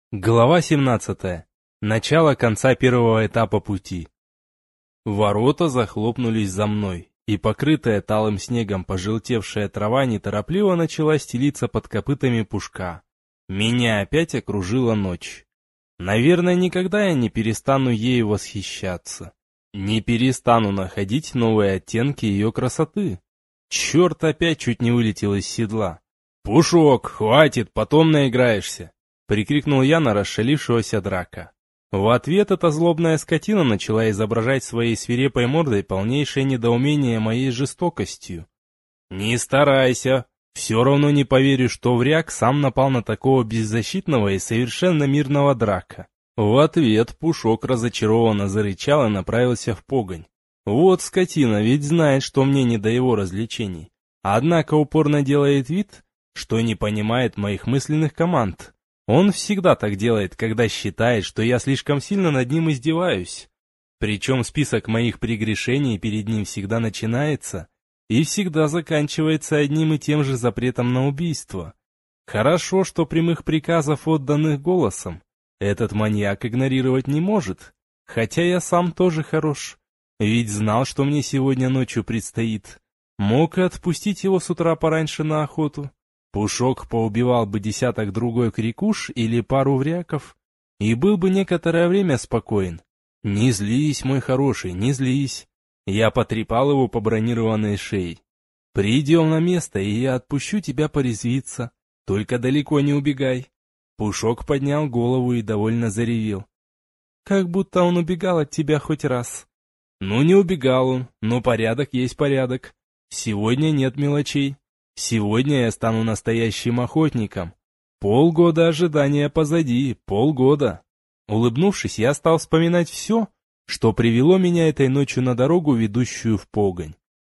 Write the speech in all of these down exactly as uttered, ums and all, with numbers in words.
Глава семнадцатая. Начало конца первого этапа пути. Ворота захлопнулись за мной, и покрытая талым снегом пожелтевшая трава неторопливо начала стелиться под копытами пушка. Меня опять окружила ночь. Наверное, никогда я не перестану ею восхищаться. Не перестану находить новые оттенки ее красоты. Черт опять чуть не вылетел из седла. «Пушок, хватит, потом наиграешься!» Прикрикнул я на расшалившегося драка. В ответ эта злобная скотина начала изображать своей свирепой мордой полнейшее недоумение моей жестокостью. «Не старайся, все равно не поверю, что вряг сам напал на такого беззащитного и совершенно мирного драка». В ответ Пушок разочарованно зарычал и направился в погонь. Вот скотина, ведь знает, что мне не до его развлечений. Однако упорно делает вид, что не понимает моих мысленных команд. Он всегда так делает, когда считает, что я слишком сильно над ним издеваюсь. Причем список моих прегрешений перед ним всегда начинается и всегда заканчивается одним и тем же запретом на убийство. Хорошо, что прямых приказов, отданных голосом, этот маньяк игнорировать не может, хотя я сам тоже хорош, ведь знал, что мне сегодня ночью предстоит. Мог и отпустить его с утра пораньше на охоту. Пушок поубивал бы десяток другой крикуш или пару вряков, и был бы некоторое время спокоен. Не злись, мой хороший, не злись. Я потрепал его по бронированной шее. Придем на место, и я отпущу тебя порезвиться. Только далеко не убегай. Пушок поднял голову и довольно заревел. Как будто он убегал от тебя хоть раз. Ну не убегал он, но порядок есть порядок. Сегодня нет мелочей. Сегодня я стану настоящим охотником. Полгода ожидания позади, полгода. Улыбнувшись, я стал вспоминать все, что привело меня этой ночью на дорогу, ведущую в погонь.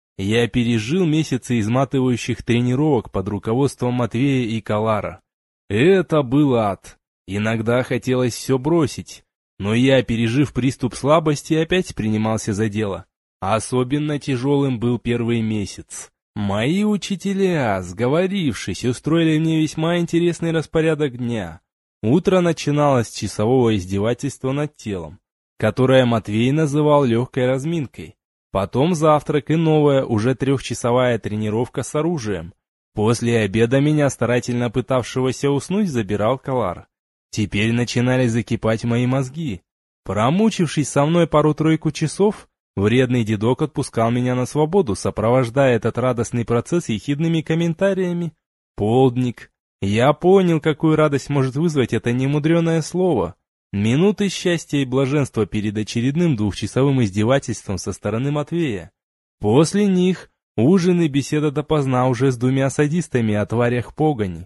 Я пережил месяцы изматывающих тренировок под руководством Матвея и Калара. Это был ад. Иногда хотелось все бросить, но я, пережив приступ слабости, опять принимался за дело. Особенно тяжелым был первый месяц. Мои учителя, сговорившись, устроили мне весьма интересный распорядок дня. Утро начиналось с часового издевательства над телом, которое Матвей называл легкой разминкой. Потом завтрак и новая, уже трехчасовая тренировка с оружием. После обеда меня, старательно пытавшегося уснуть, забирал Калар. Теперь начинали закипать мои мозги. Промучившись со мной пару-тройку часов, вредный дедок отпускал меня на свободу, сопровождая этот радостный процесс ехидными комментариями. Полдник. Я понял, какую радость может вызвать это немудреное слово. Минуты счастья и блаженства перед очередным двухчасовым издевательством со стороны Матвея. После них ужин и беседа допоздна уже с двумя садистами о тварях погони.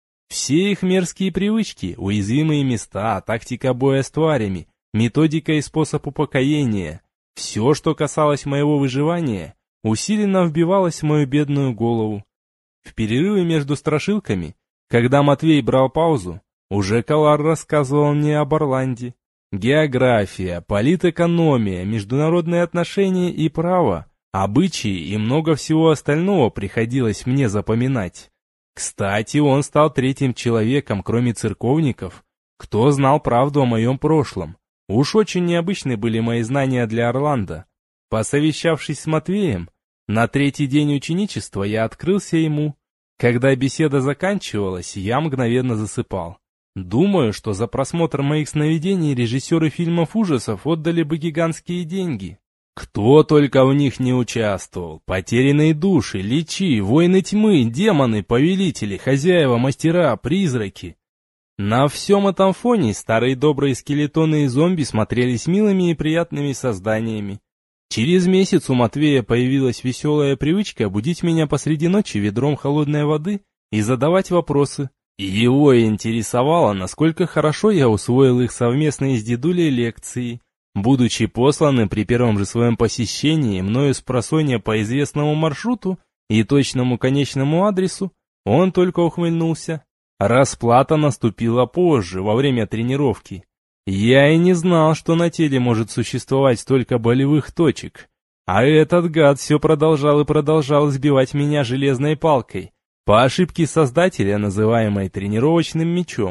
Все их мерзкие привычки, уязвимые места, тактика боя с тварями, методика и способ упокоения — все, что касалось моего выживания, усиленно вбивалось в мою бедную голову. В перерыве между страшилками, когда Матвей брал паузу, уже Калар рассказывал мне об Орланде. География, политэкономия, международные отношения и право, обычаи и много всего остального приходилось мне запоминать. Кстати, он стал третьим человеком, кроме церковников, кто знал правду о моем прошлом. Уж очень необычны были мои знания для Орландо. Посовещавшись с Матвеем, на третий день ученичества я открылся ему. Когда беседа заканчивалась, я мгновенно засыпал. Думаю, что за просмотр моих сновидений режиссеры фильмов ужасов отдали бы гигантские деньги. Кто только в них не участвовал. Потерянные души, личи, воины тьмы, демоны, повелители, хозяева, мастера, призраки. На всем этом фоне старые добрые скелетоны и зомби смотрелись милыми и приятными созданиями. Через месяц у Матвея появилась веселая привычка будить меня посреди ночи ведром холодной воды и задавать вопросы. И его интересовало, насколько хорошо я усвоил их совместные с дедулей лекции. Будучи посланным при первом же своем посещении мною спросонья по известному маршруту и точному конечному адресу, он только ухмыльнулся. Расплата наступила позже, во время тренировки. Я и не знал, что на теле может существовать столько болевых точек. А этот гад все продолжал и продолжал избивать меня железной палкой, по ошибке создателя, называемой тренировочным мячом.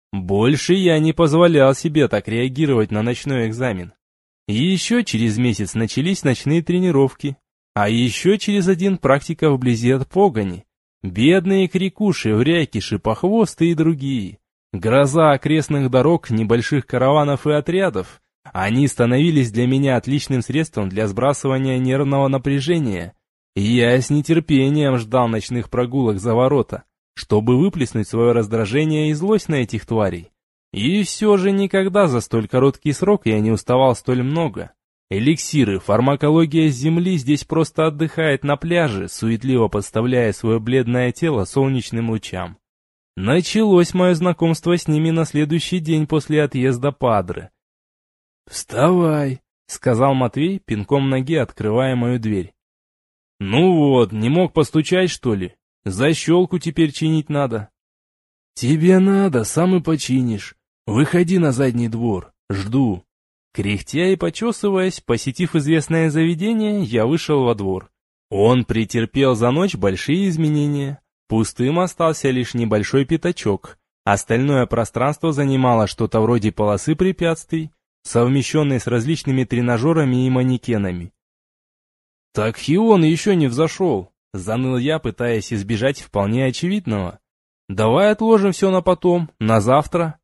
Больше я не позволял себе так реагировать на ночной экзамен. И еще через месяц начались ночные тренировки, а еще через один практика вблизи от погони. Бедные крикуши, вряки, шипохвосты и другие. Гроза окрестных дорог, небольших караванов и отрядов. Они становились для меня отличным средством для сбрасывания нервного напряжения. И я с нетерпением ждал ночных прогулок за ворота, чтобы выплеснуть свое раздражение и злость на этих тварей. И все же никогда за столь короткий срок я не уставал столь много. Эликсиры, фармакология с земли здесь просто отдыхает на пляже, суетливо подставляя свое бледное тело солнечным лучам. Началось мое знакомство с ними на следующий день после отъезда Падре. «Вставай», — сказал Матвей, пинком ноги открывая мою дверь. «Ну вот, не мог постучать, что ли? Защелку теперь чинить надо». «Тебе надо, сам и починишь. Выходи на задний двор, жду». Кряхтя и почесываясь, посетив известное заведение, я вышел во двор. Он претерпел за ночь большие изменения. Пустым остался лишь небольшой пятачок. Остальное пространство занимало что-то вроде полосы препятствий, совмещенной с различными тренажерами и манекенами. «Так Хион еще не взошел», — заныл я, пытаясь избежать вполне очевидного. «Давай отложим все на потом, на завтра».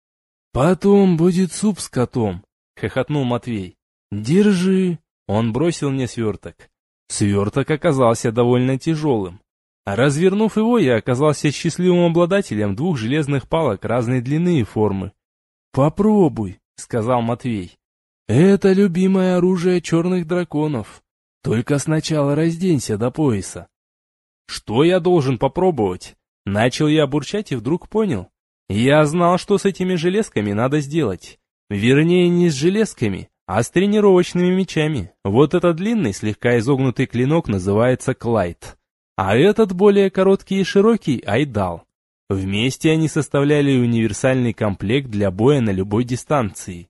«Потом будет суп с котом», — хохотнул Матвей. «Держи». Он бросил мне сверток. Сверток оказался довольно тяжелым. Развернув его, я оказался счастливым обладателем двух железных палок разной длины и формы. «Попробуй», — сказал Матвей. «Это любимое оружие черных драконов. Только сначала разденься до пояса». «Что я должен попробовать?» Начал я бурчать и вдруг понял. Я знал, что с этими железками надо сделать. Вернее, не с железками, а с тренировочными мечами. Вот этот длинный, слегка изогнутый клинок называется Клайд. А этот более короткий и широкий — Айдал. Вместе они составляли универсальный комплект для боя на любой дистанции.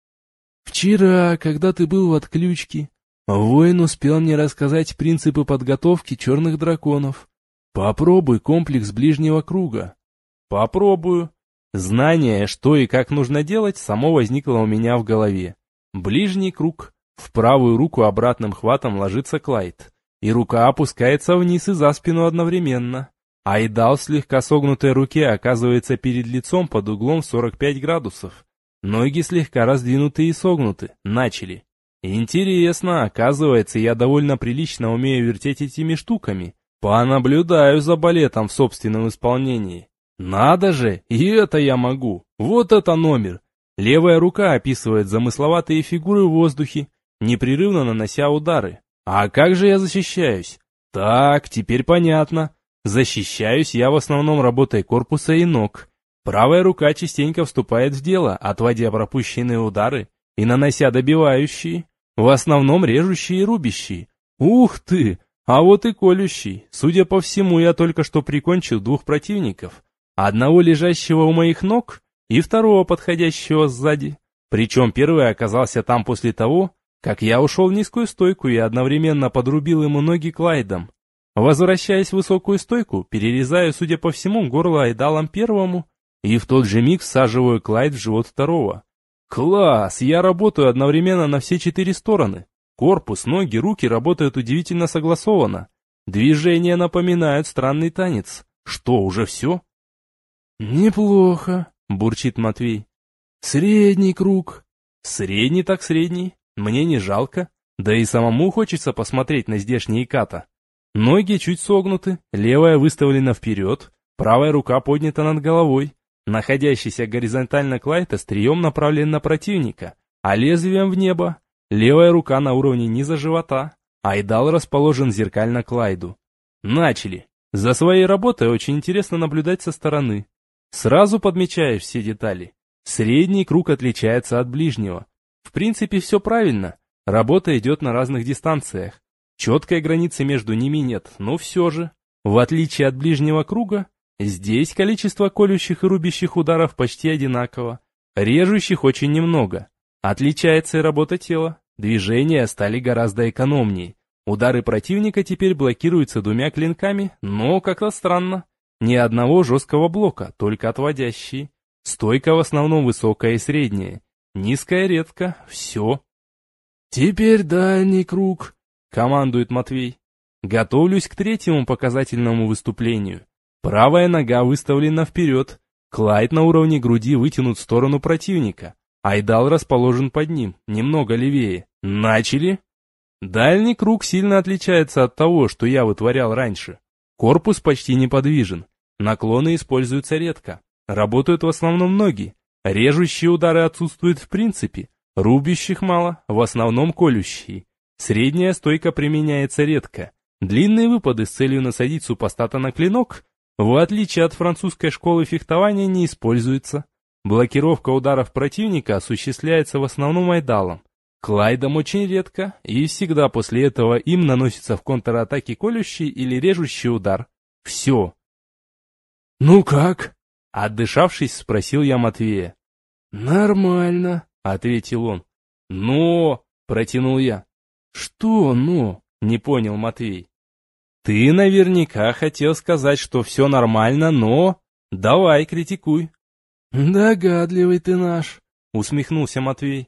«Вчера, когда ты был в отключке, воин успел мне рассказать принципы подготовки черных драконов. Попробуй комплекс ближнего круга». «Попробую». Знание, что и как нужно делать, само возникло у меня в голове. Ближний круг. В правую руку обратным хватом ложится Клайд, и рука опускается вниз и за спину одновременно. Айдал в слегка согнутой руке оказывается перед лицом под углом в сорок пять градусов. Ноги слегка раздвинуты и согнуты. Начали. Интересно, оказывается, я довольно прилично умею вертеть этими штуками. Понаблюдаю за балетом в собственном исполнении. Надо же, и это я могу. Вот это номер. Левая рука описывает замысловатые фигуры в воздухе, непрерывно нанося удары. А как же я защищаюсь? Так, теперь понятно. Защищаюсь я в основном работой корпуса и ног. Правая рука частенько вступает в дело, отводя пропущенные удары и нанося добивающие, в основном режущие и рубящие. Ух ты! А вот и колющий. Судя по всему, я только что прикончил двух противников. Одного лежащего у моих ног и второго подходящего сзади. Причем первый оказался там после того, как я ушел в низкую стойку и одновременно подрубил ему ноги Клайдом. Возвращаясь в высокую стойку, перерезаю, судя по всему, горло Айдалом первому и в тот же миг всаживаю Клайд в живот второго. Класс! Я работаю одновременно на все четыре стороны. Корпус, ноги, руки работают удивительно согласованно. Движения напоминают странный танец. Что, уже все? «Неплохо», — бурчит Матвей. «Средний круг». «Средний так средний. Мне не жалко. Да и самому хочется посмотреть на здешние ката. Ноги чуть согнуты, левая выставлена вперед, правая рука поднята над головой. Находящийся горизонтально Клайд острием направлен на противника, а лезвием в небо. Левая рука на уровне низа живота. Айдал расположен зеркально Клайду. Начали. За своей работой очень интересно наблюдать со стороны. Сразу подмечаешь все детали. Средний круг отличается от ближнего. В принципе, все правильно. Работа идет на разных дистанциях. Четкой границы между ними нет, но все же. В отличие от ближнего круга, здесь количество колющих и рубящих ударов почти одинаково. Режущих очень немного. Отличается и работа тела. Движения стали гораздо экономнее. Удары противника теперь блокируются двумя клинками, но как-то странно. Ни одного жесткого блока, только отводящие. Стойка в основном высокая и средняя. Низкая редко. Все. «Теперь дальний круг», — командует Матвей. Готовлюсь к третьему показательному выступлению. Правая нога выставлена вперед. Клайд на уровне груди вытянут в сторону противника. Айдал расположен под ним, немного левее. Начали? Дальний круг сильно отличается от того, что я вытворял раньше. Корпус почти неподвижен. Наклоны используются редко. Работают в основном ноги. Режущие удары отсутствуют в принципе. Рубящих мало, в основном колющие. Средняя стойка применяется редко. Длинные выпады с целью насадить супостата на клинок, в отличие от французской школы фехтования, не используется. Блокировка ударов противника осуществляется в основном айдалом. Клайдом очень редко, и всегда после этого им наносится в контратаке колющий или режущий удар. Все. «Ну как?» — отдышавшись, спросил я Матвея. «Нормально», — ответил он. «Но...» — протянул я. «Что «но»?» — не понял Матвей. «Ты наверняка хотел сказать, что все нормально, но... Давай, критикуй». «Догадливый ты наш», — усмехнулся Матвей.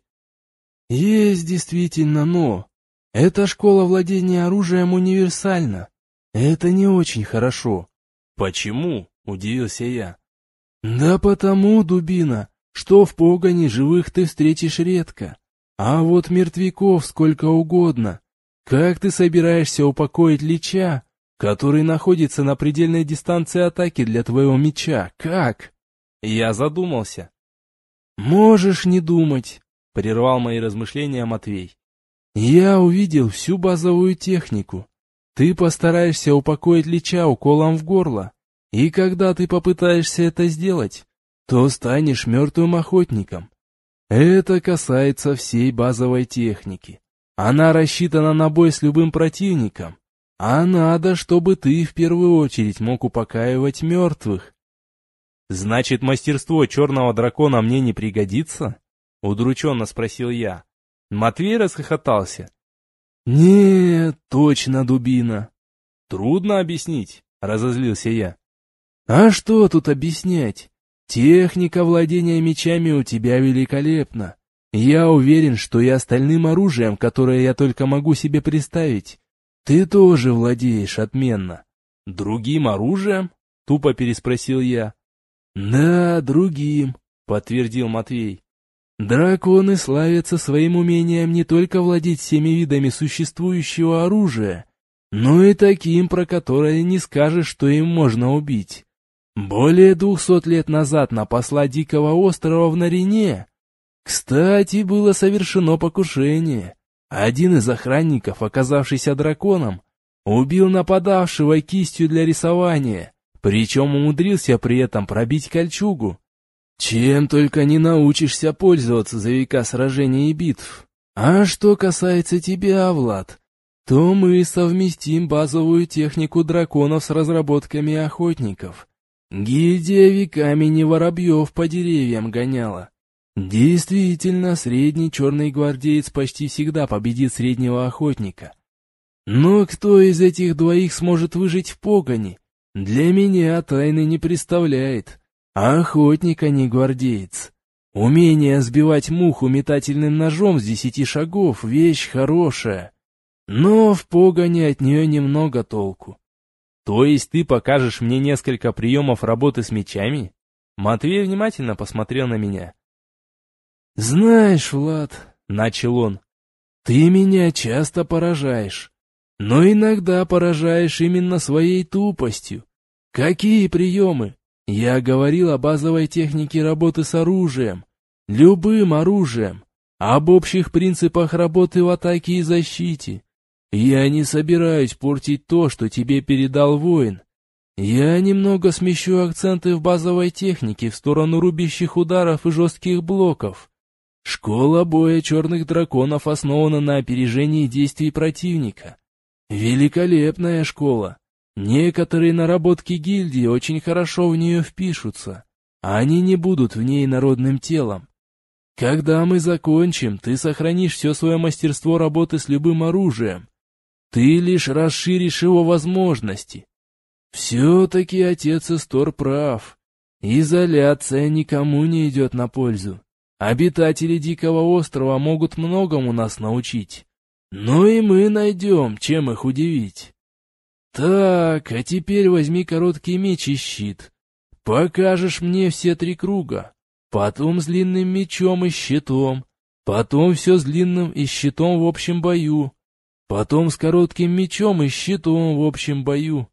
«Есть действительно «но». Эта школа владения оружием универсальна. Это не очень хорошо». «Почему?» — удивился я. «Да потому, дубина, что в погоне живых ты встретишь редко, а вот мертвяков сколько угодно. Как ты собираешься упокоить лича, который находится на предельной дистанции атаки для твоего меча? Как?» Я задумался. «Можешь не думать», — прервал мои размышления Матвей. «Я увидел всю базовую технику. Ты постараешься упокоить лича уколом в горло, и когда ты попытаешься это сделать, то станешь мертвым охотником. Это касается всей базовой техники. Она рассчитана на бой с любым противником, а надо, чтобы ты в первую очередь мог упокаивать мертвых». «Значит, мастерство черного дракона мне не пригодится?» — удрученно спросил я. Матвей расхохотался. «Нет, точно, дубина». «Трудно объяснить», — разозлился я. «А что тут объяснять? Техника владения мечами у тебя великолепна. Я уверен, что и остальным оружием, которое я только могу себе представить, ты тоже владеешь отменно». «Другим оружием?» — тупо переспросил я. «Да, другим», — подтвердил Матвей. «Драконы славятся своим умением не только владеть всеми видами существующего оружия, но и таким, про которое не скажешь, что им можно убить. Более двухсот лет назад на посла Дикого острова в Нарине, кстати, было совершено покушение. Один из охранников, оказавшийся драконом, убил нападавшего кистью для рисования, причем умудрился при этом пробить кольчугу. Чем только не научишься пользоваться за века сражений и битв. А что касается тебя, Влад, то мы совместим базовую технику драконов с разработками охотников. Гильдия веками не воробьев по деревьям гоняла. Действительно, средний черный гвардеец почти всегда победит среднего охотника. Но кто из этих двоих сможет выжить в погоне, для меня тайны не представляет. Охотник, а не гвардеец. Умение сбивать муху метательным ножом с десяти шагов — вещь хорошая. Но в погоне от нее немного толку. То есть ты покажешь мне несколько приемов работы с мечами? Матвей внимательно посмотрел на меня. «Знаешь, Влад, — начал он, — ты меня часто поражаешь, но иногда поражаешь именно своей тупостью. Какие приемы? Я говорил о базовой технике работы с оружием, любым оружием, об общих принципах работы в атаке и защите. Я не собираюсь портить то, что тебе передал воин. Я немного смещу акценты в базовой технике в сторону рубящих ударов и жестких блоков. Школа боя черных драконов основана на опережении действий противника. Великолепная школа. Некоторые наработки гильдии очень хорошо в нее впишутся. Они не будут в ней народным телом. Когда мы закончим, ты сохранишь все свое мастерство работы с любым оружием. Ты лишь расширишь его возможности. Все-таки отец Истор прав. Изоляция никому не идет на пользу. Обитатели Дикого острова могут многому нас научить. Но и мы найдем, чем их удивить. Так, а теперь возьми короткий меч и щит. Покажешь мне все три круга. Потом с длинным мечом и щитом. Потом все с длинным и щитом в общем бою. Потом с коротким мечом и щитом в общем бою.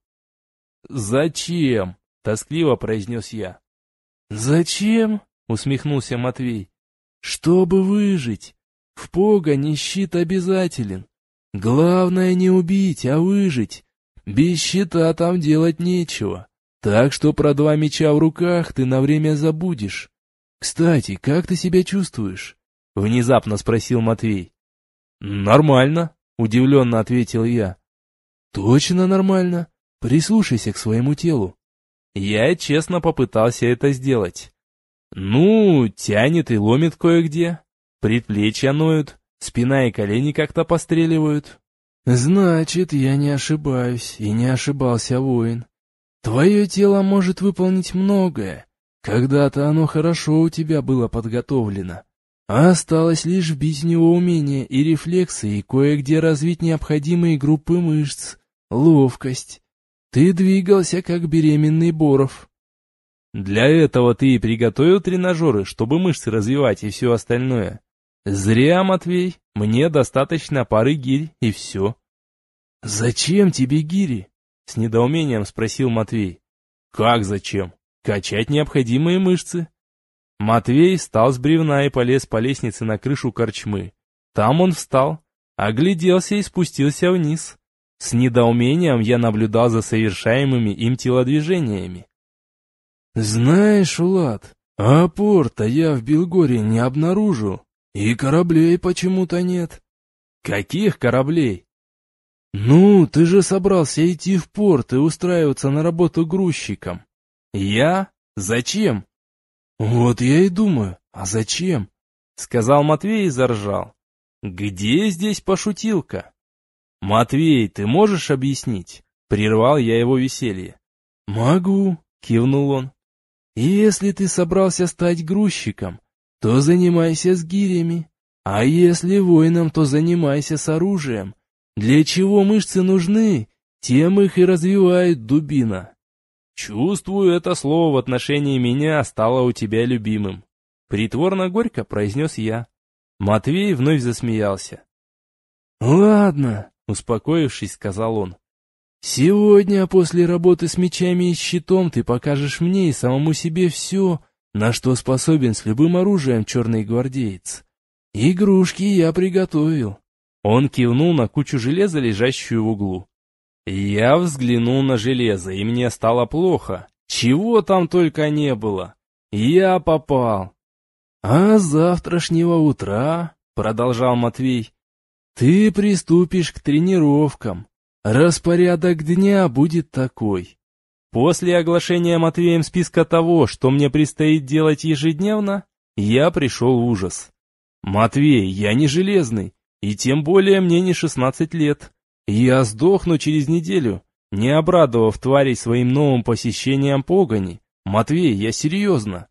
«Зачем?» — тоскливо произнес я. «Зачем?» — усмехнулся Матвей. «Чтобы выжить. В погоне щит обязателен. Главное не убить, а выжить. Без щита там делать нечего. Так что про два меча в руках ты на время забудешь. Кстати, как ты себя чувствуешь?» — внезапно спросил Матвей. «Нормально», — удивленно ответил я. «Точно нормально? Прислушайся к своему телу». Я честно попытался это сделать. Ну, тянет и ломит кое-где. Предплечья ноют, спина и колени как-то постреливают. «Значит, я не ошибаюсь, и не ошибался воин. Твое тело может выполнить многое. Когда-то оно хорошо у тебя было подготовлено. А осталось лишь вбить в него умения и рефлексы, и кое-где развить необходимые группы мышц, ловкость. Ты двигался, как беременный Боров». «Для этого ты и приготовил тренажеры, чтобы мышцы развивать и все остальное. Зря, Матвей, мне достаточно пары гирь, и все». «Зачем тебе гири?» — с недоумением спросил Матвей. «Как зачем? Качать необходимые мышцы». Матвей встал с бревна и полез по лестнице на крышу корчмы. Там он встал, огляделся и спустился вниз. С недоумением я наблюдал за совершаемыми им телодвижениями. «Знаешь, Улад, а порта я в Белгоре не обнаружу, и кораблей почему-то нет». «Каких кораблей?» «Ну, ты же собрался идти в порт и устраиваться на работу грузчиком». «Я? Зачем?» «Вот я и думаю, а зачем?» — сказал Матвей и заржал. «Где здесь пошутилка?» «Матвей, ты можешь объяснить?» — прервал я его веселье. «Могу», — кивнул он. «Если ты собрался стать грузчиком, то занимайся с гирями, а если воином, то занимайся с оружием. Для чего мышцы нужны, тем их и развивает дубина». «Чувствую, это слово в отношении меня стало у тебя любимым», — притворно горько произнес я. Матвей вновь засмеялся. «Ладно», — успокоившись, сказал он. «Сегодня после работы с мечами и щитом ты покажешь мне и самому себе все, на что способен с любым оружием черный гвардеец. Игрушки я приготовил». Он кивнул на кучу железа, лежащую в углу. Я взглянул на железо, и мне стало плохо. Чего там только не было. Я попал. «А с завтрашнего утра, — продолжал Матвей, — ты приступишь к тренировкам. Распорядок дня будет такой». После оглашения Матвеем списка того, что мне предстоит делать ежедневно, я пришел в ужас. «Матвей, я не железный, и тем более мне не шестнадцать лет. Я сдохну через неделю, не обрадовав тварей своим новым посещением погони. Матвей, я серьезно».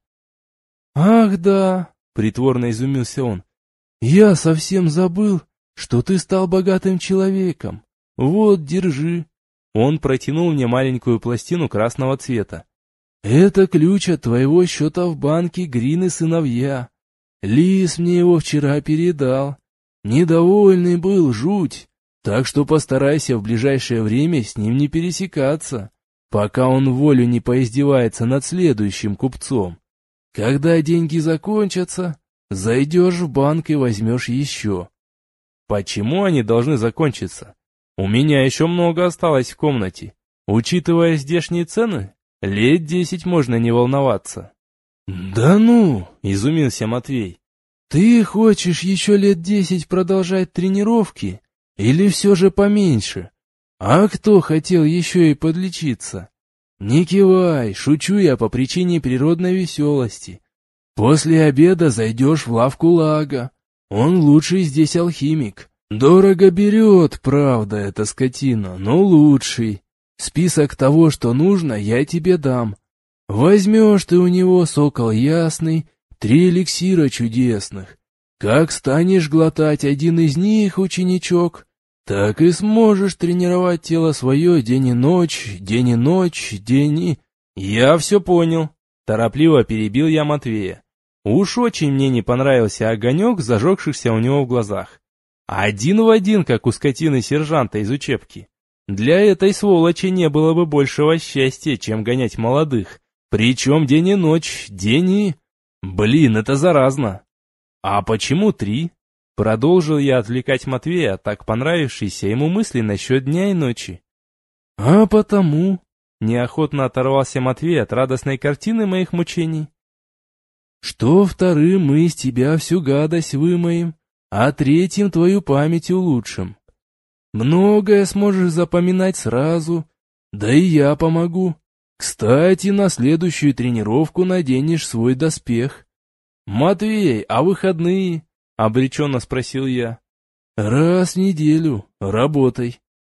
«Ах да», — притворно изумился он, — «я совсем забыл, что ты стал богатым человеком. Вот, держи». Он протянул мне маленькую пластину красного цвета. «Это ключ от твоего счета в банке Грин и сыновья. Лис мне его вчера передал. Недовольный был, жуть. Так что постарайся в ближайшее время с ним не пересекаться, пока он в волю не поиздевается над следующим купцом. Когда деньги закончатся, зайдешь в банк и возьмешь еще». «Почему они должны закончиться? У меня еще много осталось в комнате. Учитывая здешние цены, лет десять можно не волноваться». «Да ну!» — изумился Матвей. «Ты хочешь еще лет десять продолжать тренировки? Или все же поменьше? А кто хотел еще и подлечиться? Не кивай, шучу я по причине природной веселости. После обеда зайдешь в лавку Лага. Он лучший здесь алхимик. Дорого берет, правда, эта скотина, но лучший. Список того, что нужно, я тебе дам. Возьмешь ты у него, сокол ясный, три эликсира чудесных. Как станешь глотать один из них, ученичок, так и сможешь тренировать тело свое день и ночь, день и ночь, день и... Я все понял. Торопливо перебил я Матвея. Уж очень мне не понравился огонек, зажегшихся у него в глазах. Один в один, как у скотины-сержанта из учебки. Для этой сволочи не было бы большего счастья, чем гонять молодых. Причем день и ночь, день и... Блин, это заразно. А почему три? Продолжил я отвлекать Матвея от так понравившейся ему мысли насчет дня и ночи. А потому... Неохотно оторвался Матвей от радостной картины моих мучений. Что вторым мы из тебя всю гадость вымоем, а третьим твою память улучшим. Многое сможешь запоминать сразу, да и я помогу. Кстати, на следующую тренировку наденешь свой доспех. Матвей, а выходные? Обреченно спросил я. Раз в неделю, работай.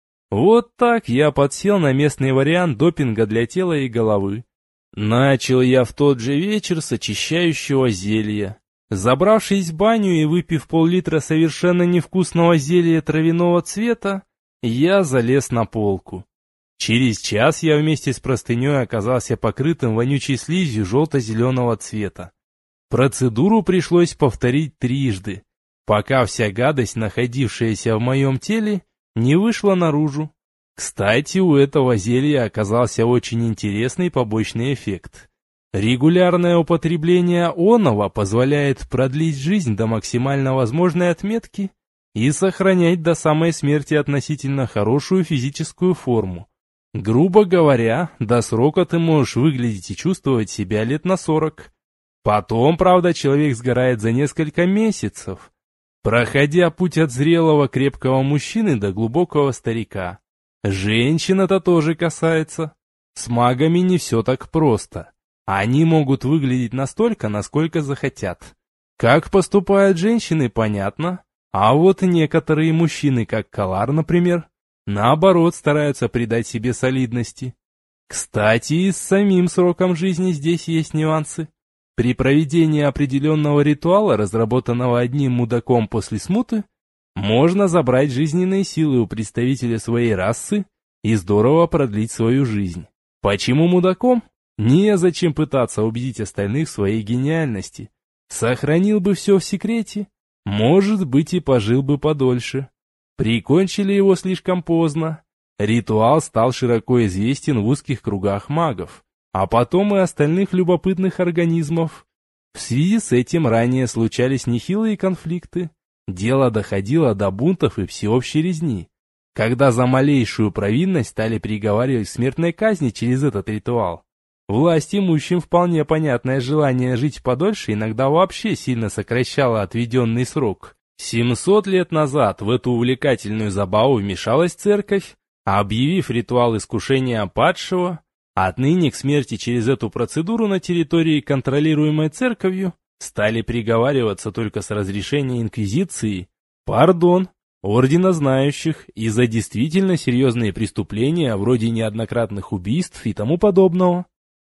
Вот так я подсел на местный вариант допинга для тела и головы. Начал я в тот же вечер с очищающего зелья. Забравшись в баню и выпив пол-литра совершенно невкусного зелья травяного цвета, я залез на полку. Через час я вместе с простыней оказался покрытым вонючей слизью желто-зеленого цвета. Процедуру пришлось повторить трижды, пока вся гадость, находившаяся в моем теле, не вышла наружу. Кстати, у этого зелья оказался очень интересный побочный эффект. Регулярное употребление оного позволяет продлить жизнь до максимально возможной отметки и сохранять до самой смерти относительно хорошую физическую форму. Грубо говоря, до срока ты можешь выглядеть и чувствовать себя лет на сорок. Потом, правда, человек сгорает за несколько месяцев, проходя путь от зрелого крепкого мужчины до глубокого старика. Женщин это тоже касается. С магами не все так просто. Они могут выглядеть настолько, насколько захотят. Как поступают женщины, понятно. А вот некоторые мужчины, как Калар, например, наоборот стараются придать себе солидности. Кстати, и с самим сроком жизни здесь есть нюансы. При проведении определенного ритуала, разработанного одним мудаком после смуты, можно забрать жизненные силы у представителя своей расы и здорово продлить свою жизнь. Почему мудаком? Незачем пытаться убедить остальных в своей гениальности. Сохранил бы все в секрете, может быть, и пожил бы подольше. Прикончили его слишком поздно. Ритуал стал широко известен в узких кругах магов, а потом и остальных любопытных организмов. В связи с этим ранее случались нехилые конфликты. Дело доходило до бунтов и всеобщей резни, когда за малейшую провинность стали приговаривать к смертной казни через этот ритуал. Власть имущим вполне понятное желание жить подольше иногда вообще сильно сокращало отведенный срок. семьсот лет назад в эту увлекательную забаву вмешалась церковь, объявив ритуал искушения падшего. Отныне к смерти через эту процедуру на территории, контролируемой церковью, стали приговариваться только с разрешения инквизиции, пардон, ордена знающих и за действительно серьезные преступления вроде неоднократных убийств и тому подобного.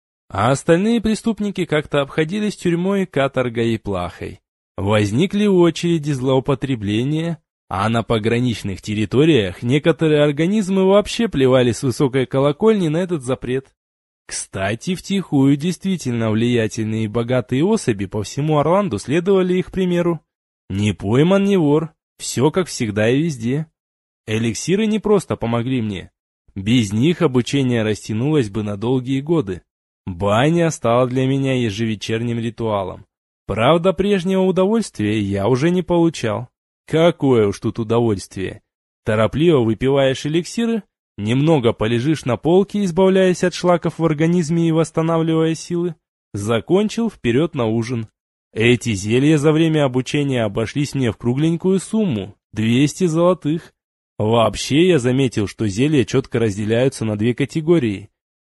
А остальные преступники как-то обходились тюрьмой, каторгой и плахой. Возникли очереди злоупотребления, а на пограничных территориях некоторые организмы вообще плевали с высокой колокольни на этот запрет. Кстати, втихую действительно влиятельные и богатые особи по всему Орланду следовали их примеру. Ни пойман, ни вор, все как всегда и везде. Эликсиры не просто помогли мне. Без них обучение растянулось бы на долгие годы. Баня стала для меня ежевечерним ритуалом. Правда, прежнего удовольствия я уже не получал. Какое уж тут удовольствие. Торопливо выпиваешь эликсиры, немного полежишь на полке, избавляясь от шлаков в организме и восстанавливая силы. Закончил, вперед на ужин. Эти зелья за время обучения обошлись мне в кругленькую сумму – двести золотых. Вообще я заметил, что зелья четко разделяются на две категории.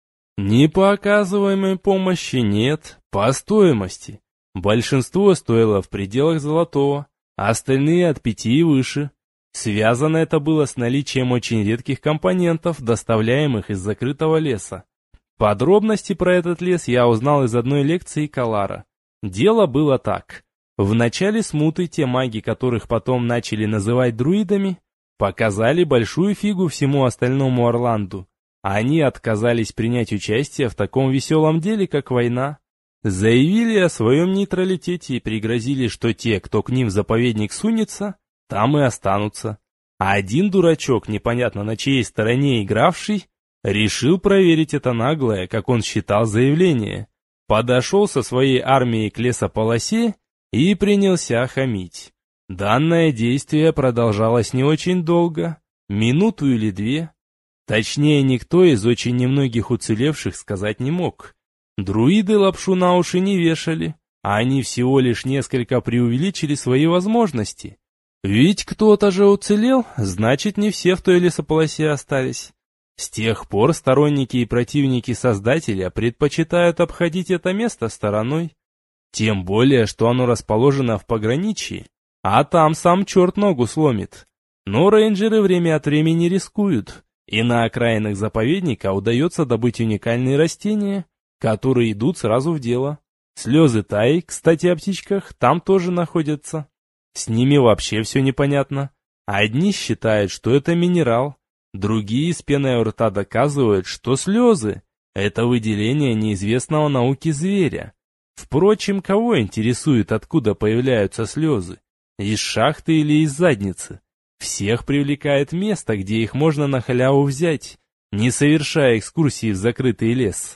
Не по оказываемой помощи, нет, по стоимости. Большинство стоило в пределах золотого, а остальные от пяти и выше. Связано это было с наличием очень редких компонентов, доставляемых из закрытого леса. Подробности про этот лес я узнал из одной лекции Калара. Дело было так. В начале смуты те маги, которых потом начали называть друидами, показали большую фигу всему остальному Орланду. Они отказались принять участие в таком веселом деле, как война. Заявили о своем нейтралитете и пригрозили, что те, кто к ним в заповедник сунется, там и останутся. А один дурачок, непонятно на чьей стороне игравший, решил проверить это наглое, как он считал, заявление. Подошел со своей армией к лесополосе и принялся хамить. Данное действие продолжалось не очень долго, минуту или две. Точнее, никто из очень немногих уцелевших сказать не мог. Друиды лапшу на уши не вешали, а они всего лишь несколько преувеличили свои возможности. Ведь кто-то же уцелел, значит, не все в той лесополосе остались. С тех пор сторонники и противники Создателя предпочитают обходить это место стороной. Тем более, что оно расположено в пограничье, а там сам черт ногу сломит. Но рейнджеры время от времени рискуют, и на окраинах заповедника удается добыть уникальные растения, которые идут сразу в дело. Слезы Таи, кстати, о птичках, там тоже находятся. С ними вообще все непонятно. Одни считают, что это минерал, другие с пеной у рта доказывают, что слезы – это выделение неизвестного науке зверя. Впрочем, кого интересует, откуда появляются слезы? Из шахты или из задницы? Всех привлекает место, где их можно на халяву взять, не совершая экскурсии в закрытый лес.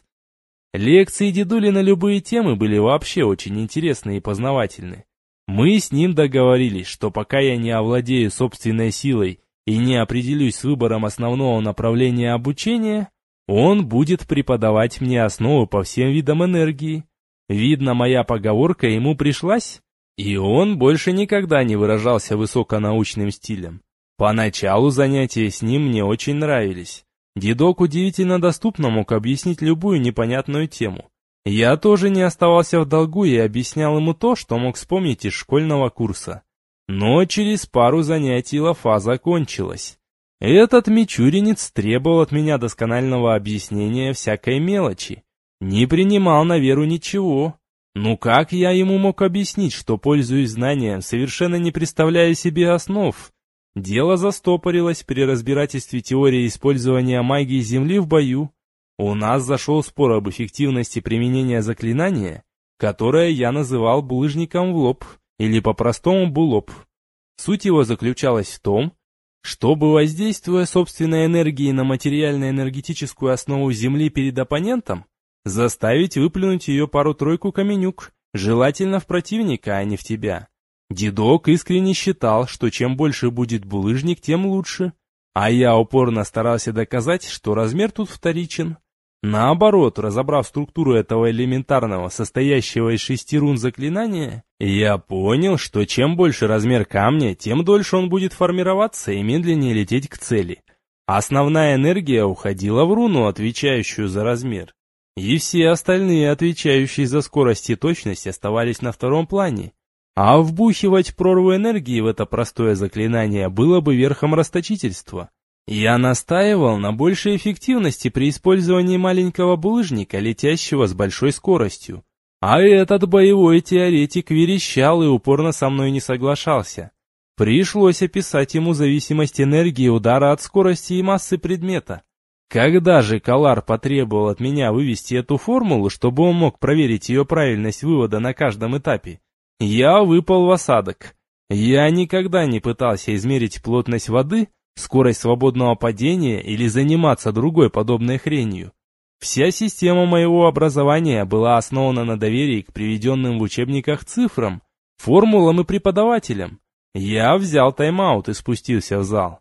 Лекции дедули на любые темы были вообще очень интересны и познавательны. Мы с ним договорились, что пока я не овладею собственной силой и не определюсь с выбором основного направления обучения, он будет преподавать мне основы по всем видам энергии. Видно, моя поговорка ему пришлась, и он больше никогда не выражался высоконаучным стилем. Поначалу занятия с ним мне очень нравились. Дедок удивительно доступно мог объяснить любую непонятную тему. Я тоже не оставался в долгу и объяснял ему то, что мог вспомнить из школьного курса. Но через пару занятий лафа закончилась. Этот мичуринец требовал от меня досконального объяснения всякой мелочи. Не принимал на веру ничего. Ну как я ему мог объяснить, что пользуюсь знанием, совершенно не представляя себе основ? Дело застопорилось при разбирательстве теории использования магии Земли в бою. У нас зашел спор об эффективности применения заклинания, которое я называл булыжником в лоб, или по-простому булоп. Суть его заключалась в том, чтобы, воздействуя собственной энергией на материально-энергетическую основу Земли перед оппонентом, заставить выплюнуть ее пару-тройку каменюк, желательно в противника, а не в тебя. Дедок искренне считал, что чем больше будет булыжник, тем лучше, а я упорно старался доказать, что размер тут вторичен. Наоборот, разобрав структуру этого элементарного, состоящего из шести рун заклинания, я понял, что чем больше размер камня, тем дольше он будет формироваться и медленнее лететь к цели. Основная энергия уходила в руну, отвечающую за размер, и все остальные, отвечающие за скорость и точность, оставались на втором плане. А вбухивать прорву энергии в это простое заклинание было бы верхом расточительства. Я настаивал на большей эффективности при использовании маленького булыжника, летящего с большой скоростью. А этот боевой теоретик верещал и упорно со мной не соглашался. Пришлось описать ему зависимость энергии удара от скорости и массы предмета. Когда же Калар потребовал от меня вывести эту формулу, чтобы он мог проверить ее правильность вывода на каждом этапе, я выпал в осадок. Я никогда не пытался измерить плотность воды, скорость свободного падения или заниматься другой подобной хренью. Вся система моего образования была основана на доверии к приведенным в учебниках цифрам, формулам и преподавателям. Я взял тайм-аут и спустился в зал.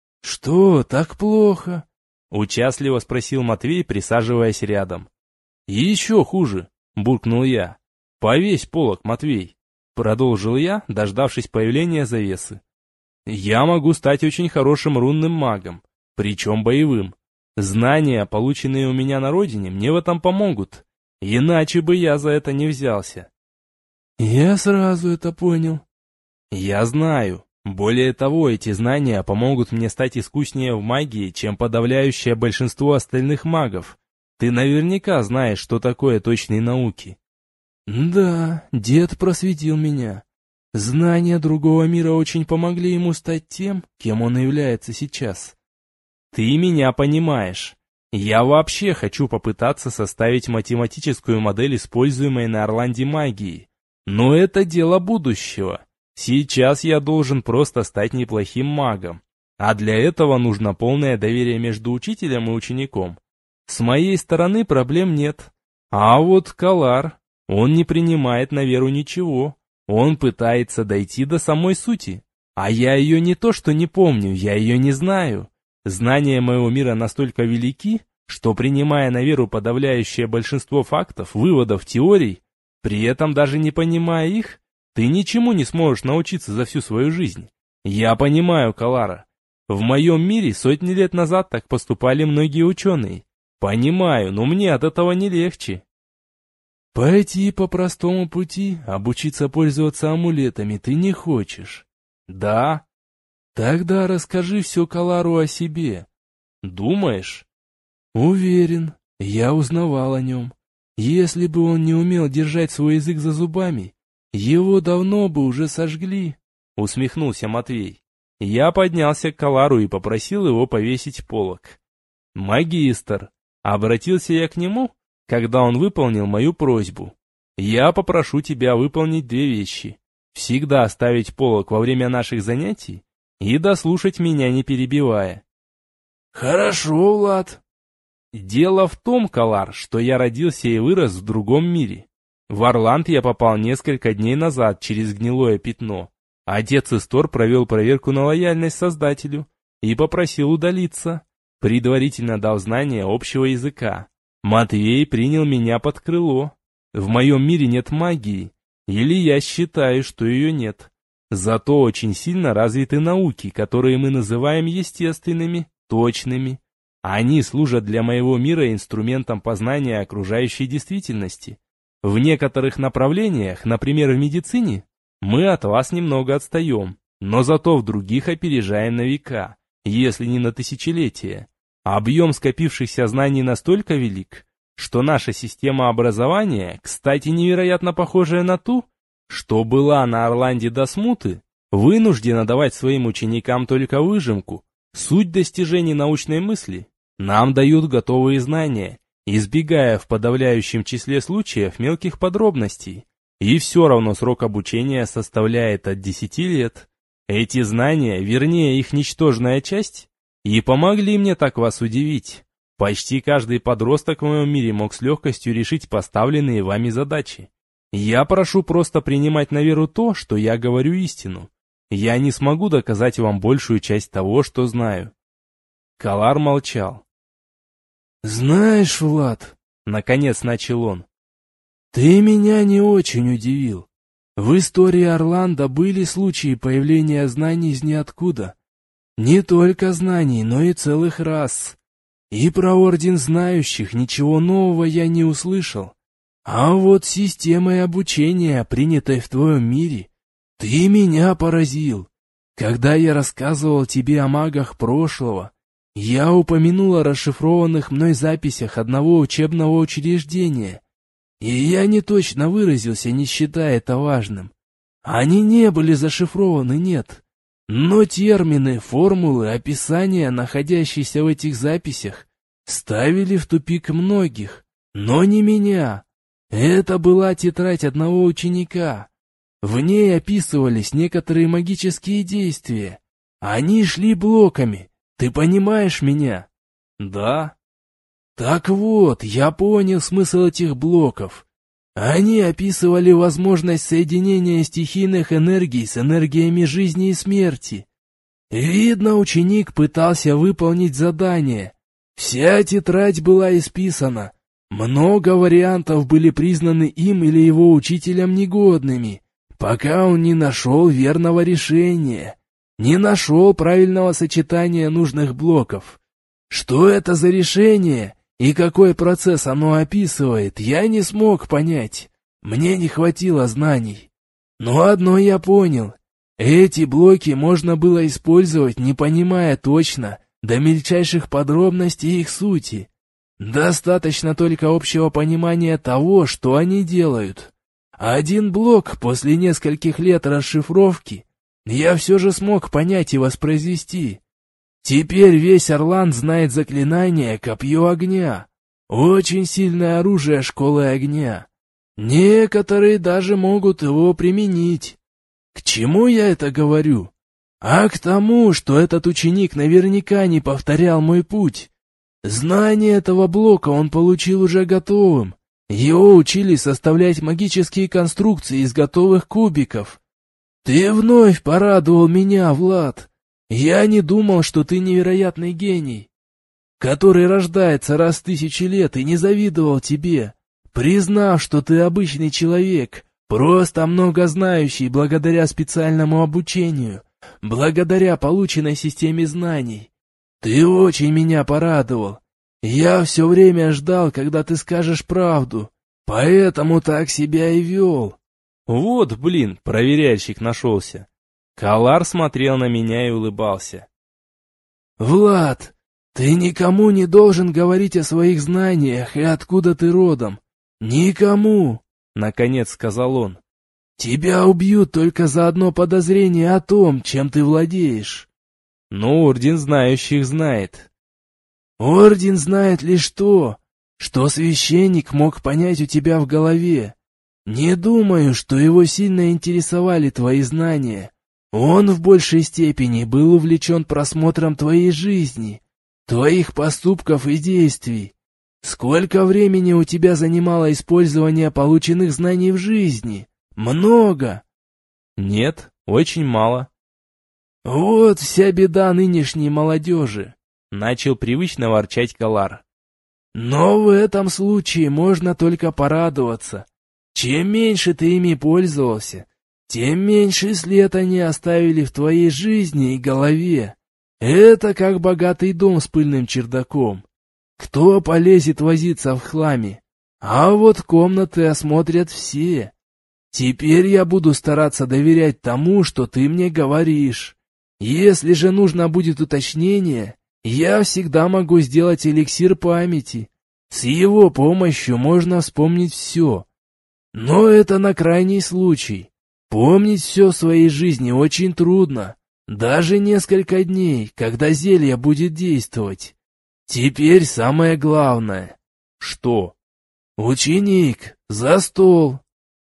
«Что, так плохо?» — участливо спросил Матвей, присаживаясь рядом. «Еще хуже», — буркнул я. «Повесь полог, Матвей», — продолжил я, дождавшись появления завесы. «Я могу стать очень хорошим рунным магом, причем боевым. Знания, полученные у меня на родине, мне в этом помогут, иначе бы я за это не взялся». «Я сразу это понял». «Я знаю. Более того, эти знания помогут мне стать искуснее в магии, чем подавляющее большинство остальных магов. Ты наверняка знаешь, что такое точные науки. Да, дед просветил меня. Знания другого мира очень помогли ему стать тем, кем он является сейчас. Ты меня понимаешь. Я вообще хочу попытаться составить математическую модель используемой на Орланде магии. Но это дело будущего. Сейчас я должен просто стать неплохим магом. А для этого нужно полное доверие между учителем и учеником. С моей стороны проблем нет. А вот Калар, он не принимает на веру ничего. Он пытается дойти до самой сути. А я ее не то что не помню, я ее не знаю. Знания моего мира настолько велики, что, принимая на веру подавляющее большинство фактов, выводов, теорий, при этом даже не понимая их, ты ничему не сможешь научиться за всю свою жизнь. Я понимаю, Калара. В моем мире сотни лет назад так поступали многие ученые. Понимаю, но мне от этого не легче. Пойти по простому пути, обучиться пользоваться амулетами ты не хочешь? Да. Тогда расскажи все Калару о себе. Думаешь? Уверен, я узнавал о нем. Если бы он не умел держать свой язык за зубами, его давно бы уже сожгли, усмехнулся Матвей. Я поднялся к Калару и попросил его повесить полог. Магистр, обратился я к нему, когда он выполнил мою просьбу. Я попрошу тебя выполнить две вещи. Всегда оставить полог во время наших занятий и дослушать меня, не перебивая. Хорошо, Влад. Дело в том, Калар, что я родился и вырос в другом мире. В Орланд я попал несколько дней назад через гнилое пятно. Отец Истор провел проверку на лояльность Создателю и попросил удалиться, предварительно дав знания общего языка. Матвей принял меня под крыло. В моем мире нет магии, или я считаю, что ее нет. Зато очень сильно развиты науки, которые мы называем естественными, точными. Они служат для моего мира инструментом познания окружающей действительности. В некоторых направлениях, например, в медицине, мы от вас немного отстаем, но зато в других опережаем на века, если не на тысячелетия. Объем скопившихся знаний настолько велик, что наша система образования, кстати, невероятно похожая на ту, что была на Орланде до смуты, вынуждена давать своим ученикам только выжимку, суть достижений научной мысли. Нам дают готовые знания, избегая в подавляющем числе случаев мелких подробностей. И все равно срок обучения составляет от десяти лет. Эти знания, вернее их ничтожная часть, и помогли мне так вас удивить. Почти каждый подросток в моем мире мог с легкостью решить поставленные вами задачи. Я прошу просто принимать на веру то, что я говорю истину. Я не смогу доказать вам большую часть того, что знаю. Калар молчал. «Знаешь, Влад», — наконец начал он, — «ты меня не очень удивил. В истории Орландо были случаи появления знаний из ниоткуда. Не только знаний, но и целых рас. И про Орден Знающих ничего нового я не услышал. А вот системой обучения, принятой в твоем мире, ты меня поразил. Когда я рассказывал тебе о магах прошлого, я упомянул о расшифрованных мной записях одного учебного учреждения. И я не точно выразился, не считая это важным. Они не были зашифрованы, нет. Но термины, формулы, описания, находящиеся в этих записях, ставили в тупик многих, но не меня. Это была тетрадь одного ученика. В ней описывались некоторые магические действия. Они шли блоками. Ты понимаешь меня? Да. Так вот, я понял смысл этих блоков. Они описывали возможность соединения стихийных энергий с энергиями жизни и смерти. Видно, ученик пытался выполнить задание. Вся тетрадь была исписана. Много вариантов были признаны им или его учителем негодными, пока он не нашел верного решения, не нашел правильного сочетания нужных блоков. Что это за решение и какой процесс оно описывает, я не смог понять. Мне не хватило знаний. Но одно я понял. Эти блоки можно было использовать, не понимая точно, до мельчайших подробностей их сути. Достаточно только общего понимания того, что они делают. Один блок после нескольких лет расшифровки я все же смог понять и воспроизвести. Теперь весь Орланд знает заклинание «Копье огня». Очень сильное оружие школы огня. Некоторые даже могут его применить. К чему я это говорю? А к тому, что этот ученик наверняка не повторял мой путь. Знание этого блока он получил уже готовым. Его учили составлять магические конструкции из готовых кубиков. Ты вновь порадовал меня, Влад. Я не думал, что ты невероятный гений, который рождается раз в тысячи лет, и не завидовал тебе, признав, что ты обычный человек, просто много знающий благодаря специальному обучению, благодаря полученной системе знаний. Ты очень меня порадовал. Я все время ждал, когда ты скажешь правду, поэтому так себя и вел. Вот, блин, проверяльщик нашелся. Калар смотрел на меня и улыбался. Влад, ты никому не должен говорить о своих знаниях и откуда ты родом. Никому, наконец сказал он. Тебя убьют только за одно подозрение о том, чем ты владеешь. Но Орден Знающих знает. Орден знает лишь то, что священник мог понять у тебя в голове. Не думаю, что его сильно интересовали твои знания. Он в большей степени был увлечен просмотром твоей жизни, твоих поступков и действий. Сколько времени у тебя занимало использование полученных знаний в жизни? Много? Нет, очень мало. Вот вся беда нынешней молодежи, начал привычно ворчать Калар. Но в этом случае можно только порадоваться. Чем меньше ты ими пользовался, тем меньше след они оставили в твоей жизни и голове. Это как богатый дом с пыльным чердаком. Кто полезет возиться в хламе? А вот комнаты осмотрят все. Теперь я буду стараться доверять тому, что ты мне говоришь. Если же нужно будет уточнение, я всегда могу сделать эликсир памяти. С его помощью можно вспомнить все. Но это на крайний случай. Помнить все в своей жизни очень трудно. Даже несколько дней, когда зелье будет действовать. Теперь самое главное. Что? Ученик, за стол.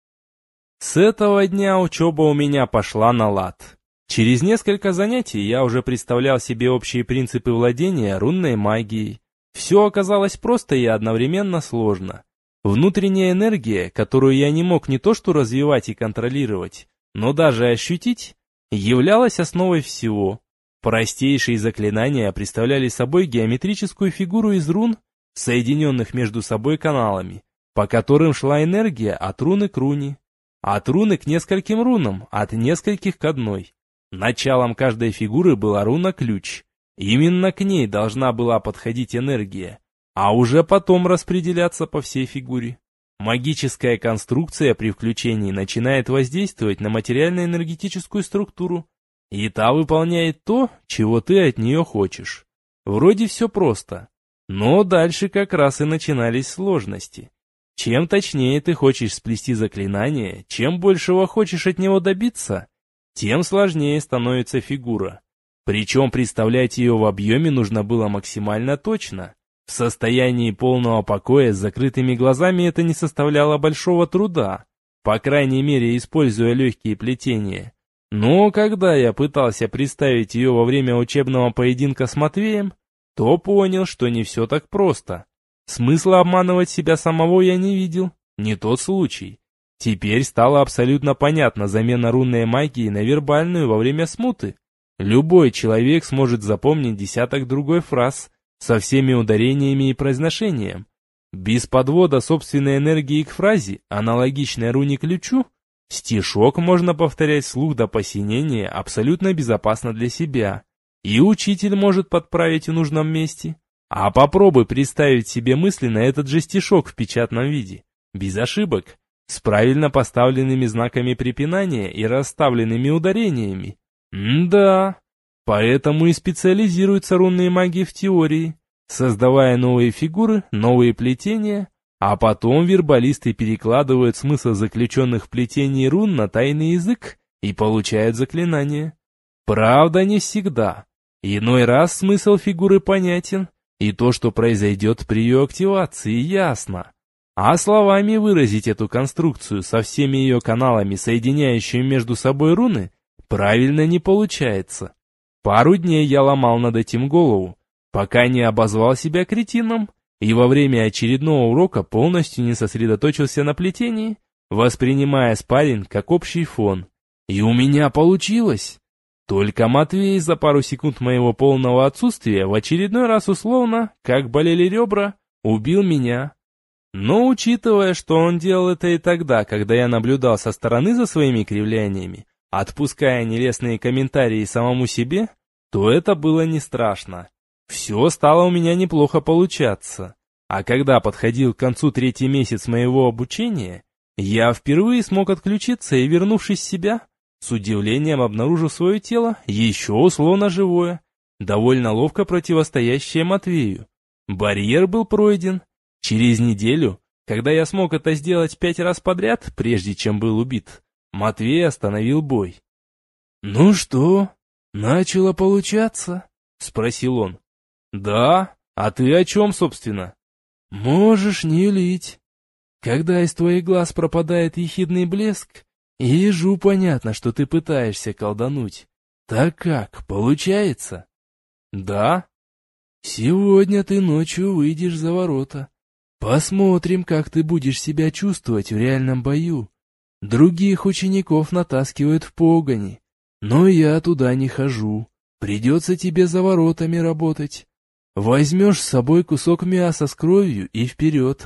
С этого дня учеба у меня пошла на лад. Через несколько занятий я уже представлял себе общие принципы владения рунной магией. Все оказалось просто и одновременно сложно. Внутренняя энергия, которую я не мог не то что развивать и контролировать, но даже ощутить, являлась основой всего. Простейшие заклинания представляли собой геометрическую фигуру из рун, соединенных между собой каналами, по которым шла энергия от руны к руне, от руны к нескольким рунам, от нескольких к одной. Началом каждой фигуры была руна-ключ. Именно к ней должна была подходить энергия, а уже потом распределяться по всей фигуре. Магическая конструкция при включении начинает воздействовать на материально-энергетическую структуру, и та выполняет то, чего ты от нее хочешь. Вроде все просто, но дальше как раз и начинались сложности. Чем точнее ты хочешь сплести заклинание, чем большего хочешь от него добиться, тем сложнее становится фигура. Причем представлять ее в объеме нужно было максимально точно. В состоянии полного покоя с закрытыми глазами это не составляло большого труда, по крайней мере используя легкие плетения. Но когда я пытался представить ее во время учебного поединка с Матвеем, то понял, что не все так просто. Смысла обманывать себя самого я не видел, не тот случай. Теперь стало абсолютно понятна замена рунной магии на вербальную во время смуты. Любой человек сможет запомнить десяток другой фраз со всеми ударениями и произношением. Без подвода собственной энергии к фразе, аналогичной руне-ключу, стишок можно повторять вслух до посинения абсолютно безопасно для себя. И учитель может подправить в нужном месте. А попробуй представить себе мысленно этот же стишок в печатном виде, без ошибок, с правильно поставленными знаками препинания и расставленными ударениями. М-да, поэтому и специализируются рунные маги в теории. создавая новые фигуры, новые плетения, а потом вербалисты перекладывают смысл заключенных в плетении рун на тайный язык и получают заклинания. Правда, не всегда. Иной раз смысл фигуры понятен, и то, что произойдет при ее активации, ясно. А словами выразить эту конструкцию со всеми ее каналами, соединяющими между собой руны, правильно не получается. Пару дней я ломал над этим голову, пока не обозвал себя кретином, и во время очередного урока полностью не сосредоточился на плетении, воспринимая спарринг как общий фон. И у меня получилось. Только Матвей за пару секунд моего полного отсутствия в очередной раз условно, как болели ребра, убил меня. Но учитывая, что он делал это и тогда, когда я наблюдал со стороны за своими кривляниями, отпуская нелестные комментарии самому себе, то это было не страшно. Все стало у меня неплохо получаться. А когда подходил к концу третий месяц моего обучения, я впервые смог отключиться и, вернувшись в себя, с удивлением обнаружив свое тело, еще условно живое, довольно ловко противостоящее Матвею. Барьер был пройден. Через неделю, когда я смог это сделать пять раз подряд, прежде чем был убит, Матвей остановил бой. «Ну что, начало получаться?» — спросил он. «Да, а ты о чем, собственно?» «Можешь не лить. Когда из твоих глаз пропадает ехидный блеск, ежу понятно, что ты пытаешься колдануть. Так как, получается?» «Да». «Сегодня ты ночью выйдешь за ворота. Посмотрим, как ты будешь себя чувствовать в реальном бою. Других учеников натаскивают в погони, но я туда не хожу. Придется тебе за воротами работать. Возьмешь с собой кусок мяса с кровью и вперед.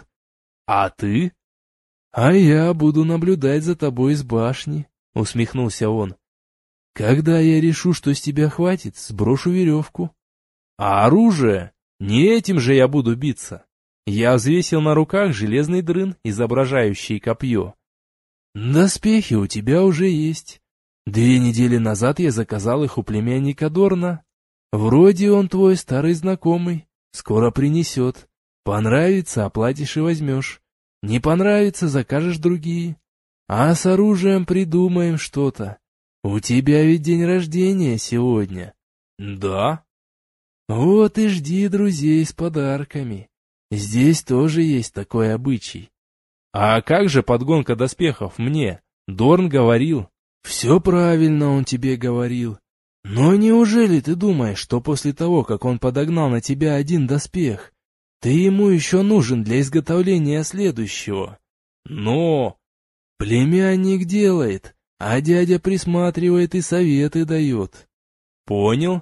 А ты?» «А я буду наблюдать за тобой с башни», — усмехнулся он. «Когда я решу, что с тебя хватит, сброшу веревку». «А оружие? Не этим же я буду биться». Я взвесил на руках железный дрын, изображающий копье. «Доспехи у тебя уже есть. Две недели назад я заказал их у племянника Дорна. Вроде он твой старый знакомый. Скоро принесет. Понравится — оплатишь и возьмешь. Не понравится — закажешь другие. А с оружием придумаем что-то. У тебя ведь день рождения сегодня». «Да». «Вот и жди друзей с подарками. Здесь тоже есть такой обычай». «А как же подгонка доспехов мне? Дорн говорил». «Все правильно он тебе говорил. Но неужели ты думаешь, что после того, как он подогнал на тебя один доспех, ты ему еще нужен для изготовления следующего?» «Но...» «Племянник делает, а дядя присматривает и советы дает». «Понял».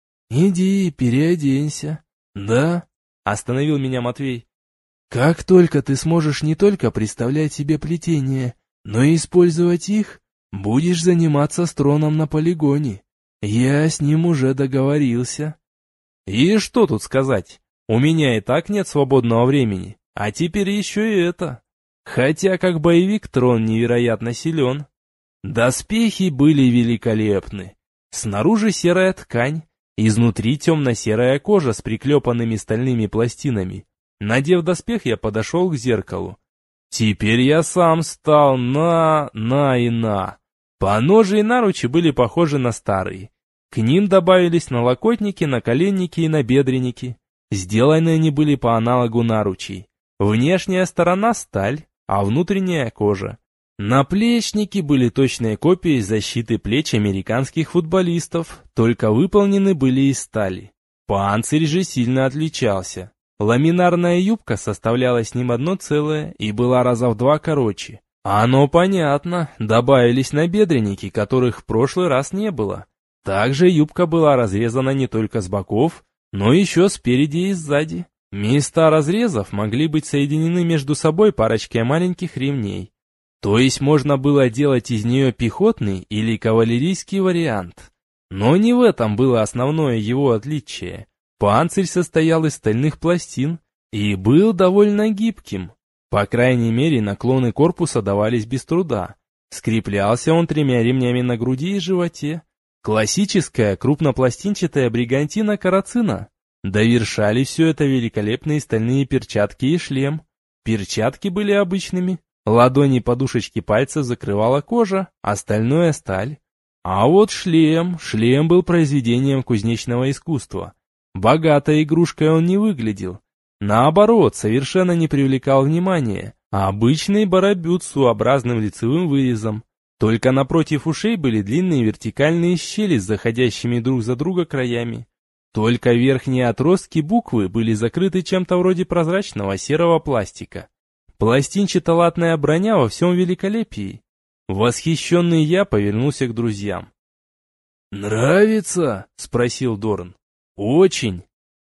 «Иди, переоденься». «Да?» — остановил меня Матвей. «Как только ты сможешь не только представлять себе плетения, но и использовать их, будешь заниматься с троном на полигоне. Я с ним уже договорился». «И что тут сказать? У меня и так нет свободного времени, а теперь еще и это. Хотя как боевик трон невероятно силен». Доспехи были великолепны. Снаружи серая ткань, изнутри темно-серая кожа с приклепанными стальными пластинами. Надев доспех, я подошел к зеркалу. Теперь я сам стал на... на и на. Поножи и наручи были похожи на старые. К ним добавились налокотники, наколенники и набедренники. Сделаны они были по аналогу наручей. Внешняя сторона — сталь, а внутренняя — кожа. Наплечники были точной копией защиты плеч американских футболистов, только выполнены были из стали. Панцирь же сильно отличался. Ламинарная юбка составляла с ним одно целое и была раза в два короче. Оно понятно, добавились набедренники, которых в прошлый раз не было. Также юбка была разрезана не только с боков, но еще спереди и сзади. Места разрезов могли быть соединены между собой парочкой маленьких ремней. То есть можно было делать из нее пехотный или кавалерийский вариант. Но не в этом было основное его отличие. Панцирь состоял из стальных пластин и был довольно гибким. По крайней мере, наклоны корпуса давались без труда. Скреплялся он тремя ремнями на груди и животе. Классическая крупнопластинчатая бригантина Карацина. Довершали все это великолепные стальные перчатки и шлем. Перчатки были обычными, ладони и подушечки пальцев закрывала кожа, остальное сталь. А вот шлем, шлем был произведением кузнечного искусства. Богатой игрушкой он не выглядел. Наоборот, совершенно не привлекал внимания. Обычный барабют с U-образным лицевым вырезом. Только напротив ушей были длинные вертикальные щели с заходящими друг за друга краями. Только верхние отростки буквы были закрыты чем-то вроде прозрачного серого пластика. Пластинчато-латная броня во всем великолепии. Восхищенный я повернулся к друзьям. «Нравится?» — спросил Дорн. «Очень».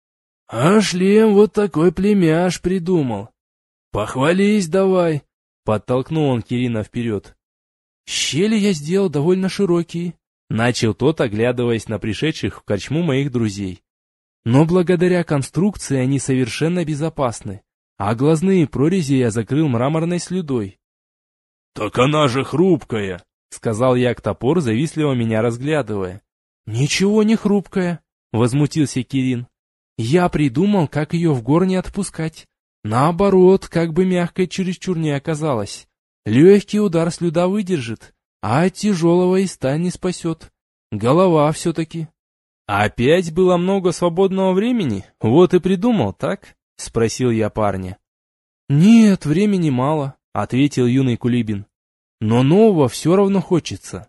«А шлем вот такой племяш придумал. Похвались давай!» — подтолкнул он Кирина вперед. «Щели я сделал довольно широкие», — начал тот, оглядываясь на пришедших в корчму моих друзей. «Но благодаря конструкции они совершенно безопасны, а глазные прорези я закрыл мраморной слюдой». «Так она же хрупкая», — сказал я к топор, завистливо меня разглядывая. «Ничего не хрупкая», — возмутился Кирин. «Я придумал, как ее в гор не отпускать. Наоборот, как бы мягкой чересчур не оказалось. Легкий удар слюда выдержит, а от тяжелого и сталь не спасет. Голова все-таки». «Опять было много свободного времени? Вот и придумал, так?» — спросил я парня. «Нет, времени мало», — ответил юный Кулибин. «Но нового все равно хочется».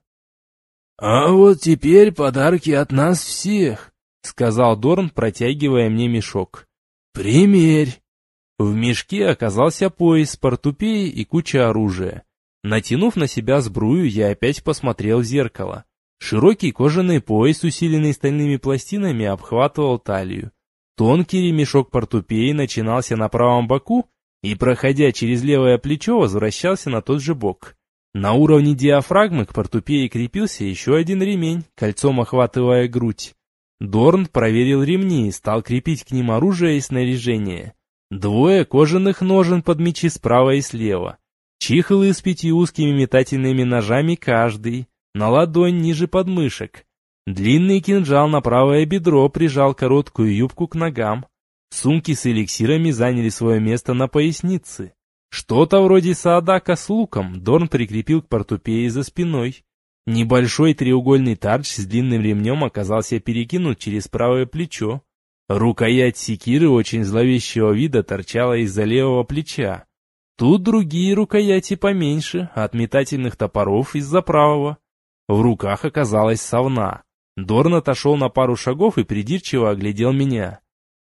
«А вот теперь подарки от нас всех», — сказал Дорн, протягивая мне мешок. «Примерь». В мешке оказался пояс с портупеей и куча оружия. Натянув на себя сбрую, я опять посмотрел в зеркало. Широкий кожаный пояс, усиленный стальными пластинами, обхватывал талию. Тонкий ремешок портупеи начинался на правом боку и, проходя через левое плечо, возвращался на тот же бок. На уровне диафрагмы к портупее крепился еще один ремень, кольцом охватывая грудь. Дорн проверил ремни и стал крепить к ним оружие и снаряжение. Двое кожаных ножен под мечи справа и слева. Чехлы с пятью узкими метательными ножами каждый, на ладонь ниже подмышек. Длинный кинжал на правое бедро прижал короткую юбку к ногам. Сумки с эликсирами заняли свое место на пояснице. Что-то вроде саадака с луком Дорн прикрепил к портупее за спиной. Небольшой треугольный тардж с длинным ремнем оказался перекинут через правое плечо. Рукоять секиры очень зловещего вида торчала из-за левого плеча. Тут другие рукояти поменьше, от метательных топоров из-за правого. В руках оказалась совна. Дорн отошел на пару шагов и придирчиво оглядел меня.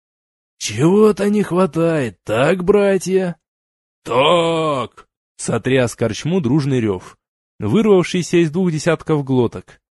«Чего-то не хватает, так, братья?» «Так!» — сотряс корчму дружный рев, вырвавшийся из двух десятков глоток.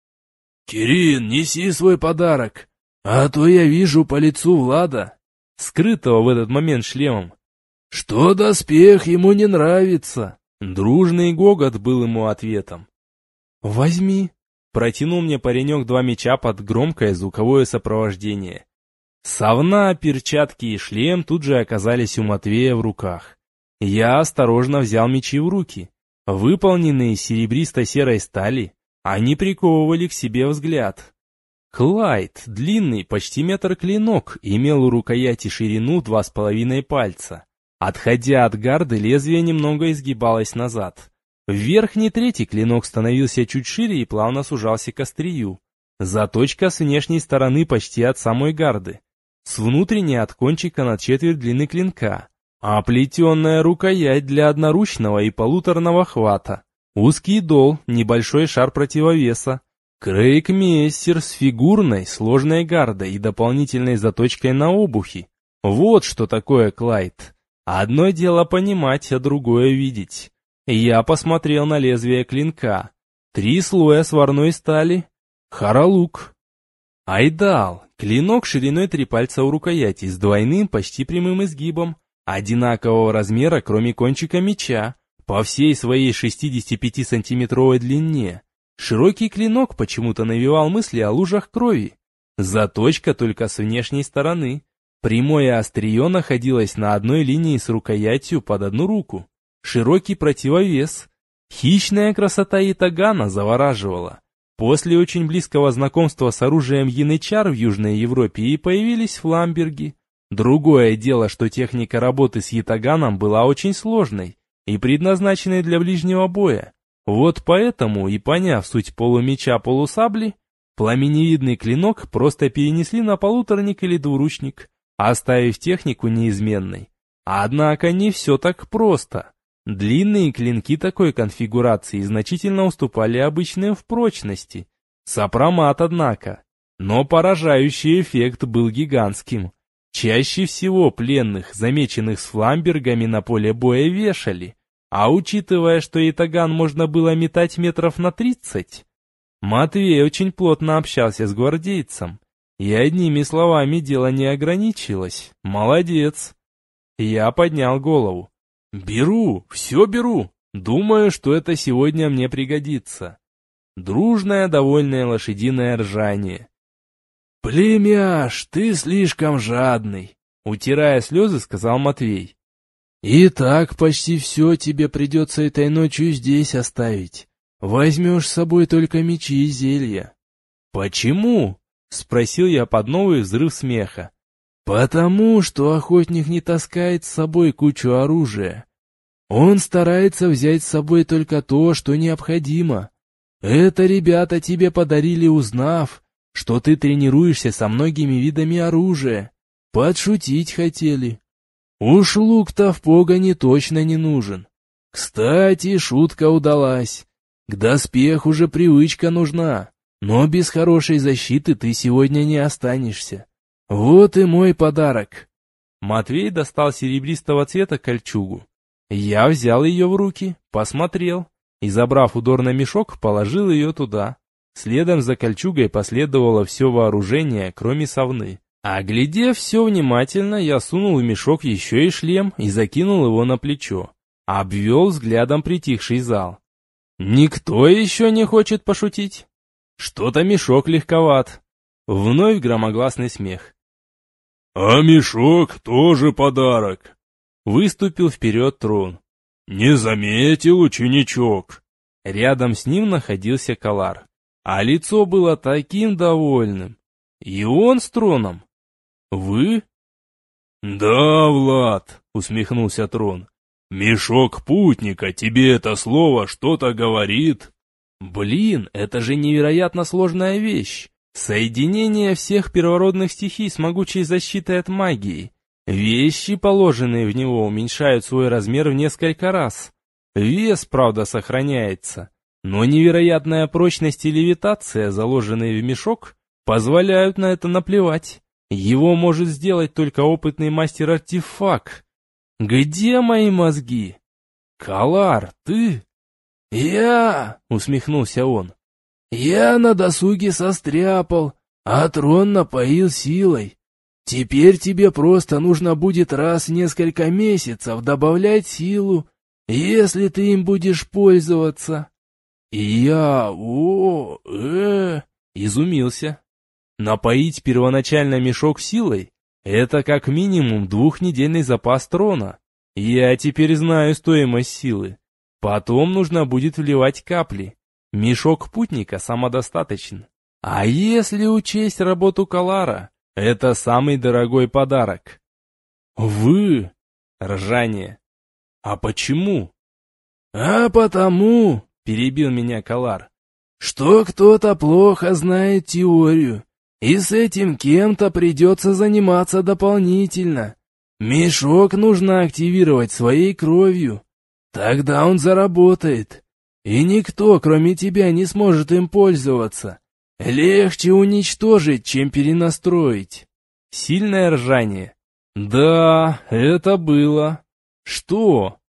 «Кирин, неси свой подарок, а то я вижу по лицу Влада, скрытого в этот момент шлемом, что доспех ему не нравится». Дружный гогот был ему ответом. «Возьми!» — протянул мне паренек два меча под громкое звуковое сопровождение. Совна, перчатки и шлем тут же оказались у Матвея в руках. Я осторожно взял мечи в руки. Выполненные из серебристо-серой стали, они приковывали к себе взгляд. Клайд, длинный, почти метр клинок, имел у рукояти ширину два с половиной пальца. Отходя от гарды, лезвие немного изгибалось назад. В верхней трети клинок становился чуть шире и плавно сужался к острию. Заточка с внешней стороны почти от самой гарды. С внутренней от кончика на четверть длины клинка. Оплетенная рукоять для одноручного и полуторного хвата. Узкий дол, небольшой шар противовеса. Крейгмейстер с фигурной, сложной гардой и дополнительной заточкой на обухе. Вот что такое Клайд. Одно дело понимать, а другое видеть. Я посмотрел на лезвие клинка. Три слоя сварной стали. Харалук. Айдал. Клинок шириной три пальца у рукояти с двойным, почти прямым изгибом. Одинакового размера, кроме кончика меча. По всей своей шестидесятипятисантиметровой длине. Широкий клинок почему-то навевал мысли о лужах крови. Заточка только с внешней стороны. Прямое острие находилось на одной линии с рукоятью под одну руку. Широкий противовес. Хищная красота ятагана завораживала. После очень близкого знакомства с оружием янычар в Южной Европе и появились фламберги. Другое дело, что техника работы с ятаганом была очень сложной и предназначенной для ближнего боя. Вот поэтому, и поняв суть полумеча-полусабли, пламеневидный клинок просто перенесли на полуторник или двуручник, оставив технику неизменной. Однако не все так просто. Длинные клинки такой конфигурации значительно уступали обычным в прочности. Сопромат, однако. Но поражающий эффект был гигантским. Чаще всего пленных, замеченных с фламбергами, на поле боя вешали. А учитывая, что ятаган можно было метать метров на тридцать, Матвей очень плотно общался с гвардейцем. И одними словами дело не ограничилось. Молодец. Я поднял голову. Беру, все беру. Думаю, что это сегодня мне пригодится. Дружное, довольное лошадиное ржание. «Племяш, ты слишком жадный», — утирая слезы, сказал Матвей. «И так почти все тебе придется этой ночью здесь оставить. Возьмешь с собой только мечи и зелья». «Почему?» — спросил я под новый взрыв смеха. «Потому что охотник не таскает с собой кучу оружия. Он старается взять с собой только то, что необходимо. Это ребята тебе подарили, узнав, что ты тренируешься со многими видами оружия. Подшутить хотели. Уж лук-то в погоне точно не нужен. Кстати, шутка удалась. К доспеху же привычка нужна, но без хорошей защиты ты сегодня не останешься. Вот и мой подарок». Матвей достал серебристого цвета кольчугу. Я взял ее в руки, посмотрел и, забрав удорный мешок, положил ее туда. Следом за кольчугой последовало все вооружение, кроме совны. Оглядев все внимательно, я сунул в мешок еще и шлем и закинул его на плечо. Обвел взглядом притихший зал. Никто еще не хочет пошутить? Что-то мешок легковат. Вновь громогласный смех. «А мешок тоже подарок», — выступил вперед Трон. «Не заметил, ученичок». Рядом с ним находился Калар, а лицо было таким довольным. И он с Троном. «Вы?» «Да, Влад», — усмехнулся Трон. «Мешок путника, тебе это слово что-то говорит?» «Блин, это же невероятно сложная вещь. Соединение всех первородных стихий с могучей защитой от магии. Вещи, положенные в него, уменьшают свой размер в несколько раз. Вес, правда, сохраняется, но невероятная прочность и левитация, заложенные в мешок, позволяют на это наплевать. Его может сделать только опытный мастер-артефакт. Где мои мозги? Калар, ты?» «Я!» — усмехнулся он. «Я на досуге состряпал, а Трон напоил силой. Теперь тебе просто нужно будет раз в несколько месяцев добавлять силу, если ты им будешь пользоваться». И я, о, э, изумился. Напоить первоначально мешок силой — это как минимум двухнедельный запас Трона. Я теперь знаю стоимость силы. Потом нужно будет вливать капли. Мешок путника самодостаточен. А если учесть работу Калара, это самый дорогой подарок. Вы? Ржание. А почему? А потому, перебил меня Калар, что кто-то плохо знает теорию, и с этим кем-то придется заниматься дополнительно. Мешок нужно активировать своей кровью. Тогда он заработает. И никто, кроме тебя, не сможет им пользоваться. Легче уничтожить, чем перенастроить. Сильное ржание. Да, это было. Что?